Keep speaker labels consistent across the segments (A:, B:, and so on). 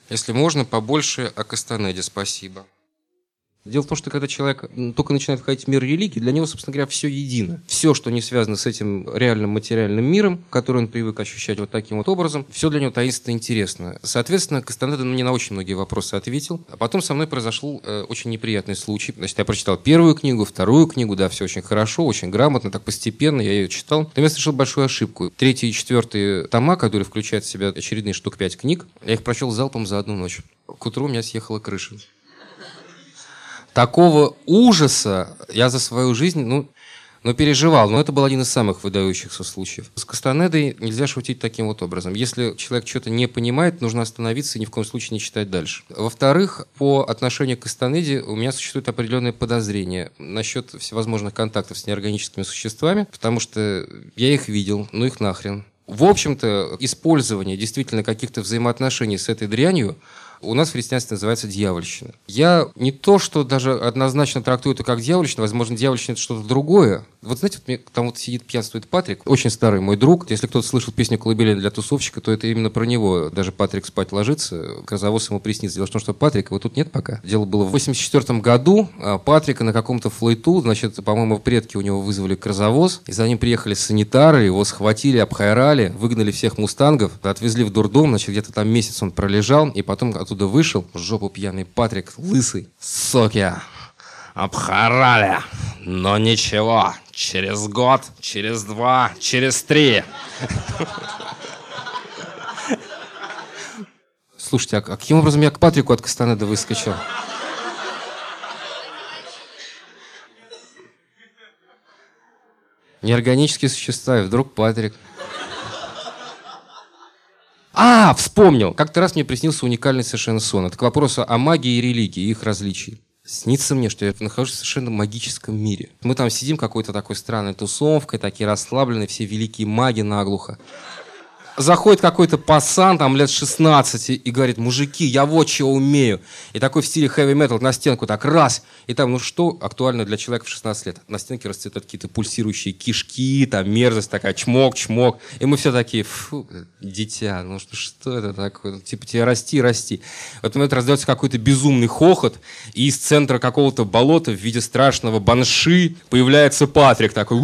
A: Если можно, побольше о Кастанеде, спасибо. Дело в том, что когда человек только начинает входить в мир религии, для него, собственно говоря, все едино. Все, что не связано с этим реальным материальным миром, который он привык ощущать вот таким вот образом, все для него таинственно интересно. Соответственно, Кастанеда мне на очень многие вопросы ответил. А потом со мной произошел очень неприятный случай. Значит, я прочитал первую книгу, вторую книгу, да, все очень хорошо, очень грамотно, так постепенно я ее читал. Но я совершил большую ошибку. Третий и четвертый тома, которые включают в себя очередные штук 5 книг, я их прочел залпом за одну ночь. К утру у меня съехала крыша. Такого ужаса я за свою жизнь, переживал. Но это был один из самых выдающихся случаев. С Кастанедой нельзя шутить таким вот образом. Если человек что-то не понимает, нужно остановиться и ни в коем случае не читать дальше. Во-вторых, по отношению к Кастанеде у меня существует определенное подозрение насчет всевозможных контактов с неорганическими существами, потому что я их видел, ну их нахрен. В общем-то, использование действительно каких-то взаимоотношений с этой дрянью у нас в христианстве называется дьявольщина. Я не то, что даже однозначно трактую это как дьявольщина, возможно, дьявольщина – это что-то другое. Вот знаете, там вот сидит, пьянствует Патрик, очень старый мой друг. Если кто-то слышал песню «Колыбели для тусовщика», то это именно про него. Даже Патрик спать ложится, грозовоз ему приснится. Дело в том, что Патрика вот тут нет пока. Дело было в 1984 году. Патрика на каком-то флейту, значит, по-моему, предки у него вызвали грозовоз, и за ним приехали санитары, его схватили, обхайрали, выгнали всех мустангов, отвезли в дурдом, значит, где-то там месяц он пролежал, и потом оттуда вышел, в жопу пьяный Патрик, лысый. Соки обхарали, но ничего, через год, через 2, через 3. Слушайте, а каким образом я к Патрику от Кастанеды выскочил? Неорганические существа, и вдруг Патрик. Вспомнил. Как-то раз мне приснился уникальный совершенно сон. Это к вопросу о магии и религии, и их различий. Снится мне, что я нахожусь в совершенно магическом мире. Мы там сидим какой-то такой странной тусовкой, такие расслабленные, все великие маги наглухо. Заходит какой-то пацан, там лет 16, и говорит: мужики, я вот чего умею. И такой в стиле хэви-метал на стенку так раз. И там, что актуально для человека в 16 лет? На стенке расцветают какие-то пульсирующие кишки, там мерзость такая, чмок-чмок. И мы все такие: фу, дитя, что это такое? Типа тебе расти. В этот момент раздается какой-то безумный хохот, и из центра какого-то болота в виде страшного банши появляется Патрик такой.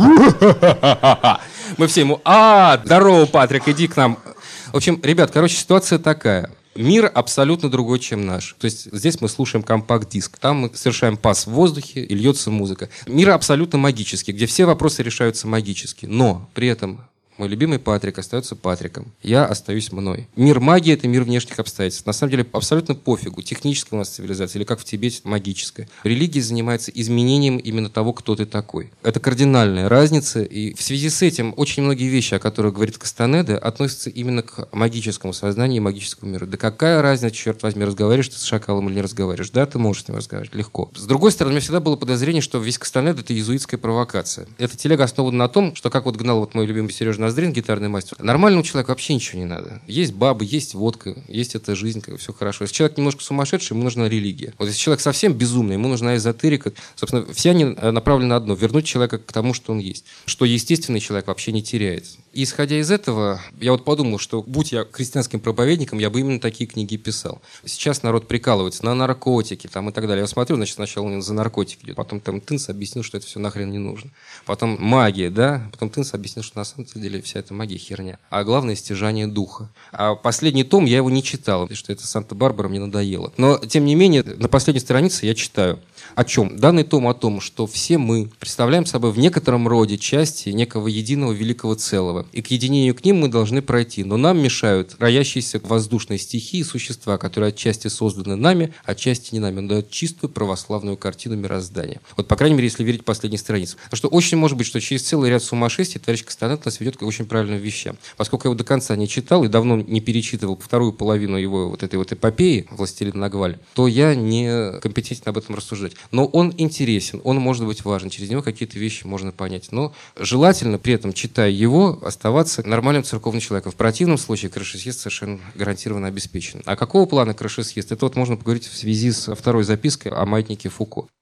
A: Мы все ему: здорово, Патрик, иди к нам. В общем, ребят, ситуация такая. Мир абсолютно другой, чем наш. То есть здесь мы слушаем компакт-диск, там мы совершаем пас в воздухе и льется музыка. Мир абсолютно магический, где все вопросы решаются магически. Но при этом мой любимый Патрик остается Патриком. Я остаюсь мной. Мир магии – это мир внешних обстоятельств. На самом деле абсолютно пофигу, техническая у нас цивилизация или как в Тибете магическая. Религия занимается изменением именно того, кто ты такой. Это кардинальная разница. И в связи с этим очень многие вещи, о которых говорит Кастанеда, относятся именно к магическому сознанию и магическому миру. Да какая разница, черт возьми, разговариваешь ты с шакалом или не разговариваешь? Да, ты можешь с ним разговаривать легко. С другой стороны, у меня всегда было подозрение, что весь Кастанеда – это иезуитская провокация. Эта телега основана на том, что, как вот гнал вот мой любимый Сережа Ноздрин, гитарный мастер. Нормальному человеку вообще ничего не надо. Есть бабы, есть водка, есть эта жизнь, все хорошо. Если человек немножко сумасшедший, ему нужна религия. Вот если человек совсем безумный, ему нужна эзотерика. Собственно, все они направлены на одно: вернуть человека к тому, что он есть. Что естественный человек вообще не теряет. И исходя из этого, я вот подумал, что будь я христианским проповедником, я бы именно такие книги писал. Сейчас народ прикалывается на наркотики там, и так далее. Я смотрю, значит, сначала он за наркотики идет, потом там Тынс объяснил, что это все нахрен не нужно. Потом магия, да? Потом Тынс объяснил, что на самом деле вся эта магия херня. А главное — стяжание духа. А последний том я его не читал, потому что это Санта-Барбара мне надоело. Но, тем не менее, на последней странице я читаю. О чем? Данный том о том, что все мы представляем собой в некотором роде части некого единого великого целого. И к единению к ним мы должны пройти. Но нам мешают роящиеся воздушные стихии и существа, которые отчасти созданы нами, отчасти не нами. Он дает чистую православную картину мироздания. Вот, по крайней мере, если верить последней странице. Потому что очень может быть, что через целый ряд сумасшествий товарищ Кастанеда нас ведет к очень правильным вещам. Поскольку я его до конца не читал и давно не перечитывал вторую половину его вот этой вот эпопеи «Властелин Нагваль», то я не компетентен об этом рассуждать. Но он интересен, он может быть важен, через него какие-то вещи можно понять. Но желательно при этом, читая его, оставаться нормальным церковным человеком. В противном случае крышесъезд совершенно гарантированно обеспечен. А какого плана крышесъезд? Это вот можно поговорить в связи со второй запиской о маятнике Фуко.